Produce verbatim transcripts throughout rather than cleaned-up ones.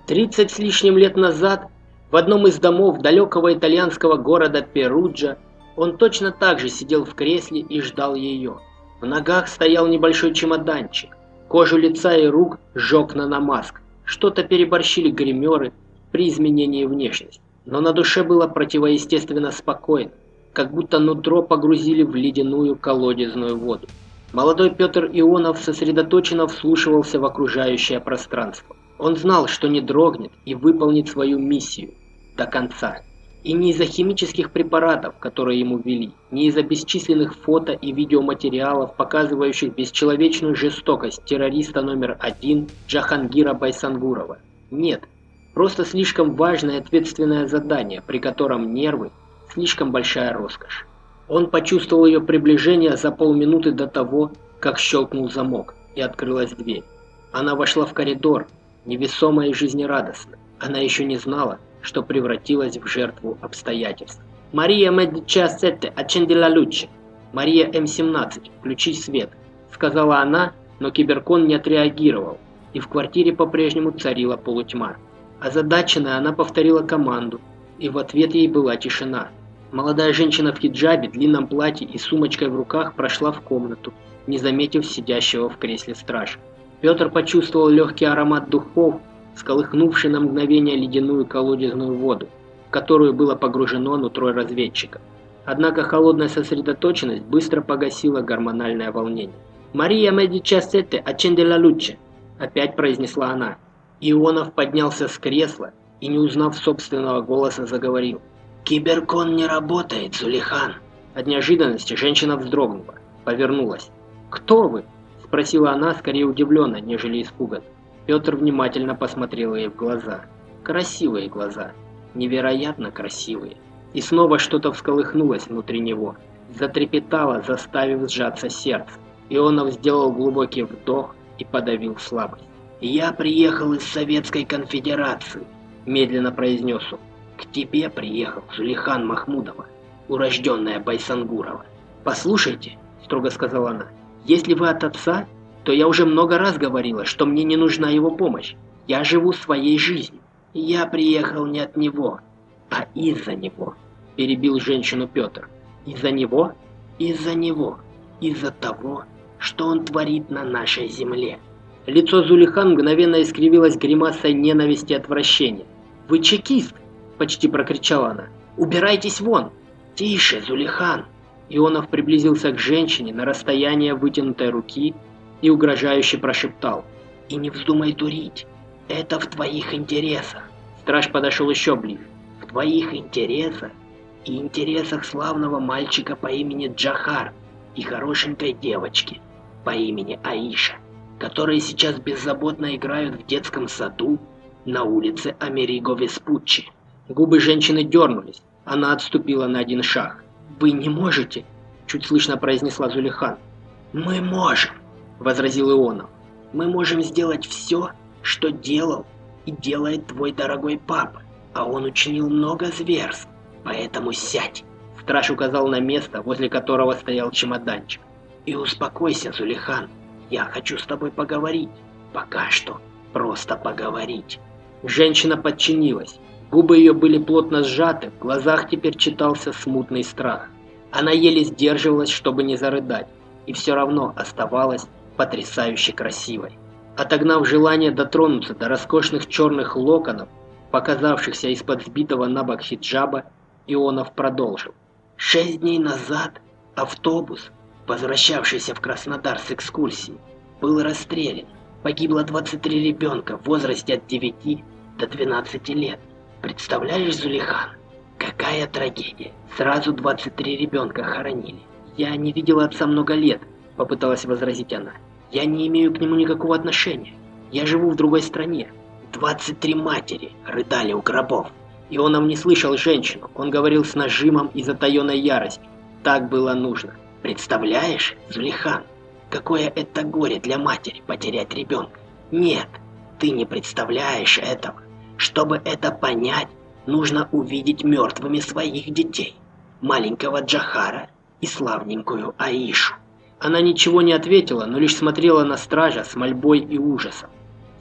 Тридцать с лишним лет назад в одном из домов далекого итальянского города Перуджа он точно так же сидел в кресле и ждал ее. В ногах стоял небольшой чемоданчик. Кожу лица и рук сжег наномаск. Что-то переборщили гримеры при изменении внешности. Но на душе было противоестественно спокойно, как будто нутро погрузили в ледяную колодезную воду. Молодой Петр Ионов сосредоточенно вслушивался в окружающее пространство. Он знал, что не дрогнет и выполнит свою миссию до конца. И не из-за химических препаратов, которые ему ввели, не из-за бесчисленных фото и видеоматериалов, показывающих бесчеловечную жестокость террориста номер один Джахангира Байсангурова. Нет, просто слишком важное и ответственное задание, при котором нервы – слишком большая роскошь. Он почувствовал ее приближение за полминуты до того, как щелкнул замок и открылась дверь. Она вошла в коридор, невесомая и жизнерадостная. Она еще не знала, что превратилась в жертву обстоятельств. «Мария Медичасетте, accendi la luce!» «Мария М семнадцать, включи свет!» сказала она, но киберкон не отреагировал, и в квартире по-прежнему царила полутьма. Озадаченная, она повторила команду, и в ответ ей была тишина. Молодая женщина в хиджабе, длинном платье и сумочкой в руках прошла в комнату, не заметив сидящего в кресле стража. Петр почувствовал легкий аромат духов, всколыхнувший на мгновение ледяную колодезную воду, в которую было погружено нутро разведчика. Однако холодная сосредоточенность быстро погасила гормональное волнение. «Мария Медичасетте, accendi la luce!» опять произнесла она. Ионов поднялся с кресла и, не узнав собственного голоса, заговорил. «Киберкон не работает, Зулихан!» От неожиданности женщина вздрогнула, повернулась. «Кто вы?» – спросила она, скорее удивленно, нежели испуганно. Петр внимательно посмотрел ей в глаза. Красивые глаза, невероятно красивые. И снова что-то всколыхнулось внутри него, затрепетало, заставив сжаться сердце. Ионов сделал глубокий вдох и подавил слабость. «Я приехал из Советской Конфедерации», – медленно произнес он. «К тебе приехал Зулихан Махмудова, урожденная Байсангурова». «Послушайте», – строго сказала она, – «если вы от отца, то я уже много раз говорила, что мне не нужна его помощь. Я живу своей жизнью. Я приехал не от него, а из-за него», – перебил женщину Петр. «Из-за него? Из-за него. Из-за того, что он творит на нашей земле». Лицо Зулихан мгновенно искривилось гримасой ненависти и отвращения. «Вы чекист!» – почти прокричала она. «Убирайтесь вон!» «Тише, Зулихан!» Ионов приблизился к женщине на расстояние вытянутой руки и угрожающе прошептал. «И не вздумай дурить! Это в твоих интересах!» Страж подошел еще ближе. «В твоих интересах и интересах славного мальчика по имени Джахар и хорошенькой девочки по имени Аиша, которые сейчас беззаботно играют в детском саду на улице Америго Веспуччи». Губы женщины дернулись. Она отступила на один шаг. «Вы не можете?» – чуть слышно произнесла Зулихан. «Мы можем», – возразил Ионов. «Мы можем сделать все, что делал и делает твой дорогой папа, а он учинил много зверств. Поэтому сядь», – страж указал на место, возле которого стоял чемоданчик. «И успокойся, Зулихан. Я хочу с тобой поговорить. Пока что просто поговорить». Женщина подчинилась. Губы ее были плотно сжаты, в глазах теперь читался смутный страх. Она еле сдерживалась, чтобы не зарыдать, и все равно оставалась потрясающе красивой. Отогнав желание дотронуться до роскошных черных локонов, показавшихся из-под сбитого на бок хиджаба, Ионов продолжил. «Шесть дней назад автобус, возвращавшийся в Краснодар с экскурсии, был расстрелян. Погибло двадцать три ребенка в возрасте от девяти до двенадцати лет. Представляешь, Зулихан, какая трагедия. Сразу двадцать три ребенка хоронили. Я не видела отца много лет», — попыталась возразить она. «Я не имею к нему никакого отношения. Я живу в другой стране». двадцать три матери рыдали у гробов. Ионов не слышал женщину. Он говорил с нажимом и затаенной яростью. Так было нужно. «Представляешь, Зулихан, какое это горе для матери потерять ребенка? Нет, ты не представляешь этого. Чтобы это понять, нужно увидеть мертвыми своих детей. Маленького Джахара и славненькую Аишу». Она ничего не ответила, но лишь смотрела на стража с мольбой и ужасом.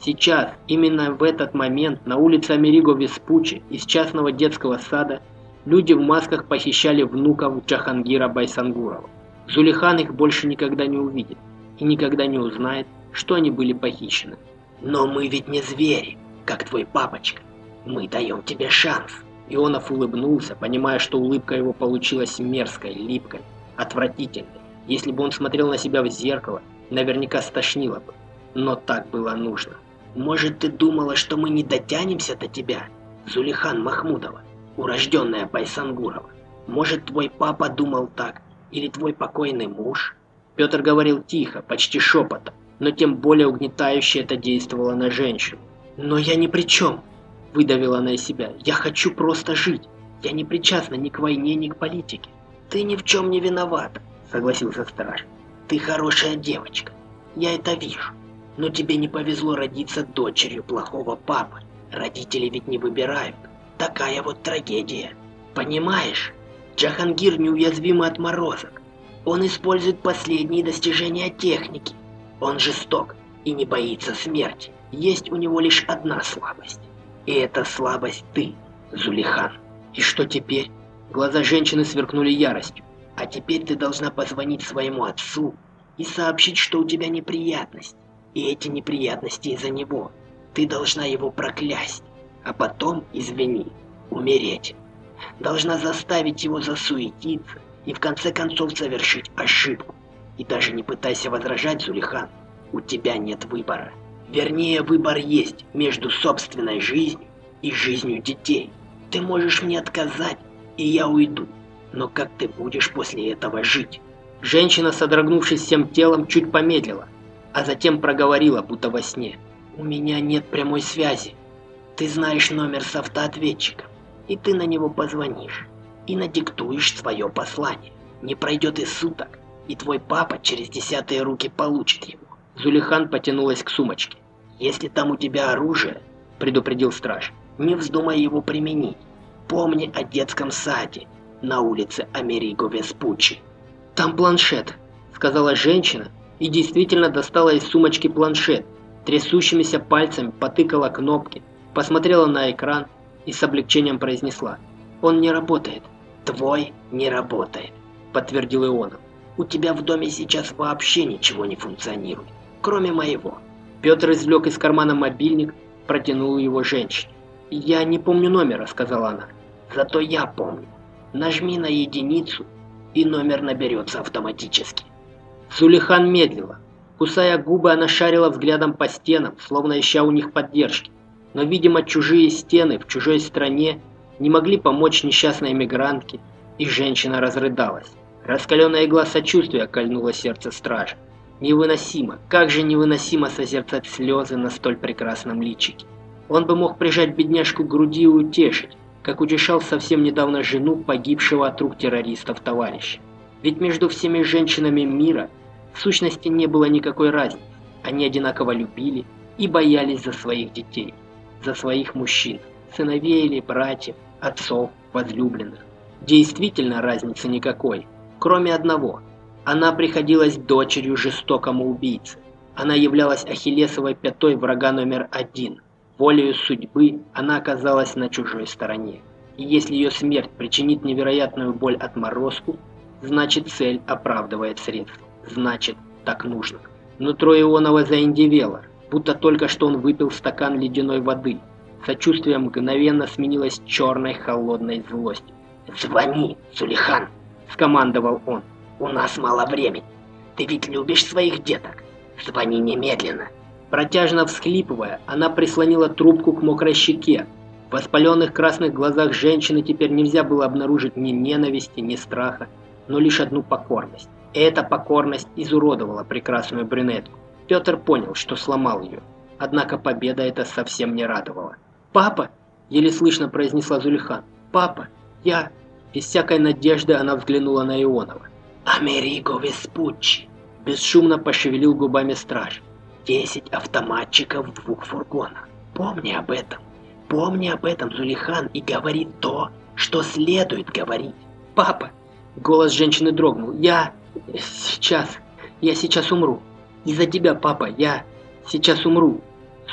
Сейчас, именно в этот момент, на улице Америго Веспуччи из частного детского сада люди в масках похищали внуков Джахангира Байсангурова. Зулихан их больше никогда не увидит и никогда не узнает, что они были похищены. «Но мы ведь не звери, как твой папочка. Мы даем тебе шанс». Ионов улыбнулся, понимая, что улыбка его получилась мерзкой, липкой, отвратительной. Если бы он смотрел на себя в зеркало, наверняка стошнило бы. Но так было нужно. «Может, ты думала, что мы не дотянемся до тебя, Зулихан Махмудова, урожденная Байсангурова? Может, твой папа думал так, или твой покойный муж?» Петр говорил тихо, почти шепотом, но тем более угнетающе это действовало на женщину. «Но я ни при чем», — выдавила она из себя. «Я хочу просто жить. Я не причастна ни к войне, ни к политике». «Ты ни в чем не виновата», — согласился страж. «Ты хорошая девочка. Я это вижу. Но тебе не повезло родиться дочерью плохого папы. Родители ведь не выбирают. Такая вот трагедия. Понимаешь? Джахангир неуязвимый от морозок. Он использует последние достижения техники. Он жесток и не боится смерти. Есть у него лишь одна слабость. И эта слабость ты, Зулихан. И что теперь?» Глаза женщины сверкнули яростью. «А теперь ты должна позвонить своему отцу и сообщить, что у тебя неприятности. И эти неприятности из-за него. Ты должна его проклясть, а потом, извини, умереть. Должна заставить его засуетиться и в конце концов совершить ошибку. И даже не пытайся возражать, Зулихан. У тебя нет выбора. Вернее, выбор есть между собственной жизнью и жизнью детей. Ты можешь мне отказать, и я уйду. Но как ты будешь после этого жить?» Женщина, содрогнувшись всем телом, чуть помедлила, а затем проговорила, будто во сне. «У меня нет прямой связи. Ты знаешь номер с автоответчиком, и ты на него позвонишь, и надиктуешь свое послание. Не пройдет и суток, и твой папа через десятые руки получит его». Зулихан потянулась к сумочке. «Если там у тебя оружие, — предупредил страж, — не вздумай его применить. Помни о детском саде на улице Америго Веспуччи». «Там планшет», — сказала женщина, и действительно достала из сумочки планшет, трясущимися пальцами потыкала кнопки, посмотрела на экран и с облегчением произнесла: «Он не работает». «Твой не работает», — подтвердил Ионов. «У тебя в доме сейчас вообще ничего не функционирует, кроме моего». Петр извлек из кармана мобильник, протянул его женщине. «Я не помню номера», — сказала она. «Зато я помню. Нажми на единицу, и номер наберется автоматически». Зулихан медлила. Кусая губы, она шарила взглядом по стенам, словно ища у них поддержки. Но, видимо, чужие стены в чужой стране не могли помочь несчастной эмигрантке, и женщина разрыдалась. Раскаленная игла сочувствия кольнула сердце стража. Невыносимо, как же невыносимо созерцать слезы на столь прекрасном личике. Он бы мог прижать бедняжку к груди и утешить, как утешал совсем недавно жену погибшего от рук террористов товарища. Ведь между всеми женщинами мира в сущности не было никакой разницы. Они одинаково любили и боялись за своих детей, за своих мужчин, сыновей или братьев, отцов, возлюбленных. Действительно разницы никакой, кроме одного. Она приходилась дочерью жестокому убийце. Она являлась ахиллесовой пятой врага номер один. Волею судьбы она оказалась на чужой стороне. И если ее смерть причинит невероятную боль отморозку, значит, цель оправдывает средства. Значит, так нужно. Нутро Ионова заиндевело, будто только что он выпил стакан ледяной воды. Сочувствие мгновенно сменилось черной холодной злостью. «Звони, Зулихан!» – скомандовал он. «У нас мало времени. Ты ведь любишь своих деток. Звони немедленно!» Протяжно всхлипывая, она прислонила трубку к мокрой щеке. В воспаленных красных глазах женщины теперь нельзя было обнаружить ни ненависти, ни страха, но лишь одну покорность. И эта покорность изуродовала прекрасную брюнетку. Петр понял, что сломал ее. Однако победа эта совсем не радовала. «Папа!» – еле слышно произнесла Зулихан. «Папа! Я...» Без всякой надежды она взглянула на Ионова. «Америго Веспуччи!» – бесшумно пошевелил губами страж. «Десять автоматчиков в двух фургонах. Помни об этом. Помни об этом, Зулихан, и говори то, что следует говорить». «Папа!» – голос женщины дрогнул. «Я... сейчас... я сейчас умру. Из-за тебя, папа, я... сейчас умру».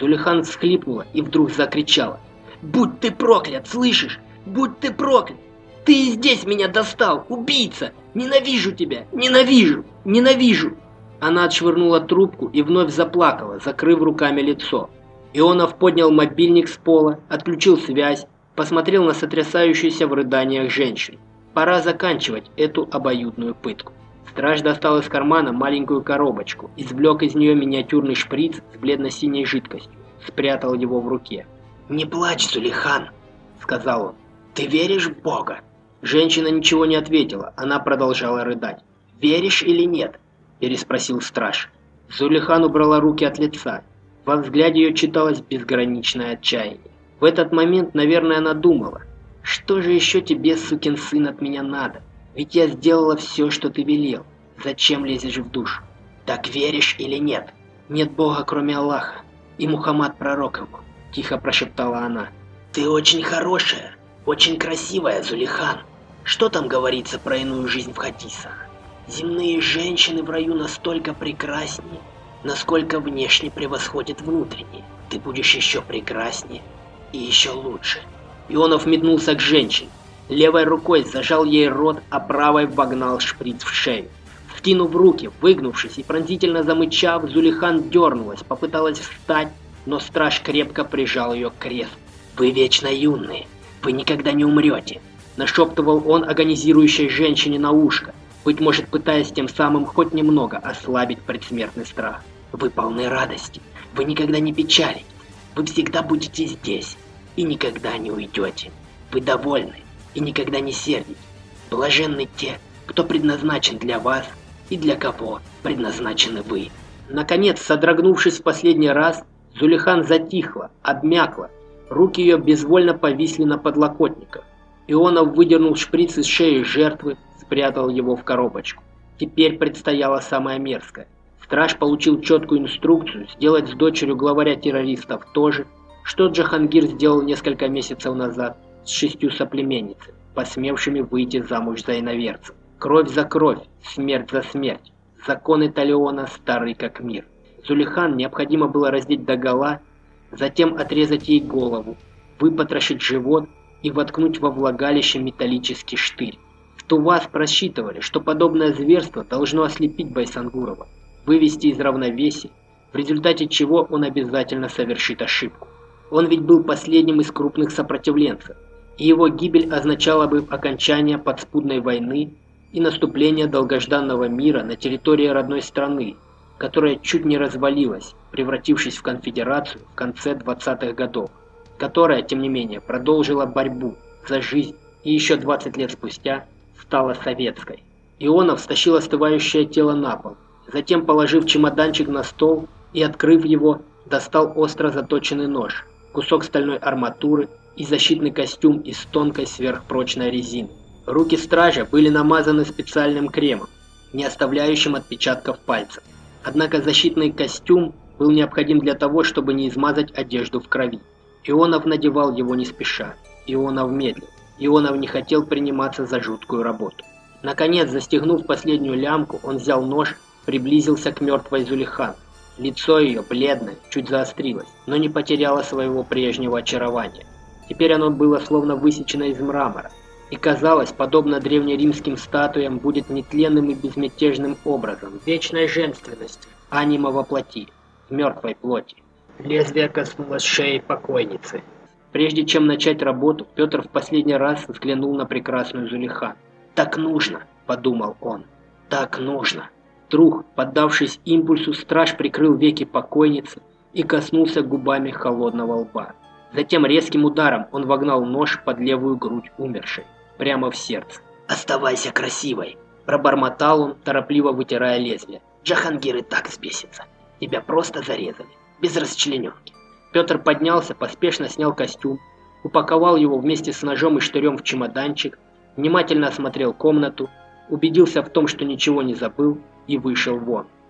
Зулейхан всхлипнула и вдруг закричала: «Будь ты проклят, слышишь? Будь ты проклят! Ты и здесь меня достал, убийца! Ненавижу тебя! Ненавижу! Ненавижу!» Она отшвырнула трубку и вновь заплакала, закрыв руками лицо. Ионов поднял мобильник с пола, отключил связь, посмотрел на сотрясающуюся в рыданиях женщину. Пора заканчивать эту обоюдную пытку. Страж достал из кармана маленькую коробочку, извлек из нее миниатюрный шприц с бледно-синей жидкостью, спрятал его в руке. «Не плачь, Зулейхан», — сказал он. «Ты веришь в Бога?» Женщина ничего не ответила, она продолжала рыдать. «Веришь или нет?» — переспросил страж. Зулейхан убрала руки от лица. Во взгляде ее читалось безграничное отчаяние. В этот момент, наверное, она думала: «Что же еще тебе, сукин сын, от меня надо? Ведь я сделала все, что ты велел. Зачем лезешь в душу? Так веришь или нет?» «Нет Бога, кроме Аллаха, и Мухаммад пророк его», — тихо прошептала она. «Ты очень хорошая, очень красивая, Зулейхан. Что там говорится про иную жизнь в хадисах? Земные женщины в раю настолько прекраснее, насколько внешне превосходят внутренние. Ты будешь еще прекраснее и еще лучше». Ионов метнулся к женщине. Левой рукой зажал ей рот, а правой вогнал шприц в шею. Втянув руки, выгнувшись и пронзительно замычав, Зулейхан дернулась, попыталась встать, но страж крепко прижал ее к креслу. «Вы вечно юные, вы никогда не умрете», — нашептывал он агонизирующей женщине на ушко, быть может, пытаясь тем самым хоть немного ослабить предсмертный страх. «Вы полны радости, вы никогда не печалитесь, вы всегда будете здесь и никогда не уйдете. Вы довольны и никогда не сердитесь. Блаженны те, кто предназначен для вас и для кого предназначены вы». Наконец, содрогнувшись в последний раз, Зулейхан затихла, обмякла, руки ее безвольно повисли на подлокотниках. Ионов выдернул шприц из шеи жертвы, спрятал его в коробочку. Теперь предстояло самое мерзкое. Страж получил четкую инструкцию сделать с дочерью главаря террористов то же, что Джахангир сделал несколько месяцев назад с шестью соплеменницами, посмевшими выйти замуж за иноверцев. Кровь за кровь, смерть за смерть. Законы Талиона стары как мир. Зулейхан необходимо было раздеть догола, затем отрезать ей голову, выпотрошить живот и воткнуть во влагалище металлический штырь. В Тувас просчитывали, что подобное зверство должно ослепить Байсангурова, вывести из равновесия, в результате чего он обязательно совершит ошибку. Он ведь был последним из крупных сопротивленцев, и его гибель означала бы окончание подспудной войны и наступление долгожданного мира на территории родной страны, которая чуть не развалилась, превратившись в конфедерацию в конце двадцатых годов, которая, тем не менее, продолжила борьбу за жизнь и еще двадцать лет спустя стала советской. Ионов стащил остывающее тело на пол, затем, положив чемоданчик на стол и открыв его, достал остро заточенный нож, кусок стальной арматуры и защитный костюм из тонкой сверхпрочной резины. Руки стража были намазаны специальным кремом, не оставляющим отпечатков пальцев. Однако защитный костюм был необходим для того, чтобы не измазать одежду в крови. Ионов надевал его не спеша. Ионов медлил. Ионов не хотел приниматься за жуткую работу. Наконец, застегнув последнюю лямку, он взял нож, приблизился к мертвой Зулейхан. Лицо ее, бледное, чуть заострилось, но не потеряло своего прежнего очарования. Теперь оно было словно высечено из мрамора, и казалось, подобно древнеримским статуям, будет нетленным и безмятежным образом, вечной женственности, анима во плоти, в мертвой плоти. Лезвие коснулось шеи покойницы. Прежде чем начать работу, Петр в последний раз взглянул на прекрасную Зулейхан. «Так нужно», — подумал он, — «так нужно». Вдруг, поддавшись импульсу, страж прикрыл веки покойницы и коснулся губами холодного лба. Затем резким ударом он вогнал нож под левую грудь умершей, прямо в сердце. «Оставайся красивой!» – пробормотал он, торопливо вытирая лезвие. «Джахангир и так взбесится. Тебя просто зарезали, без расчлененки». Петр поднялся, поспешно снял костюм, упаковал его вместе с ножом и штырем в чемоданчик, внимательно осмотрел комнату, убедился в том, что ничего не забыл, и вышел вон.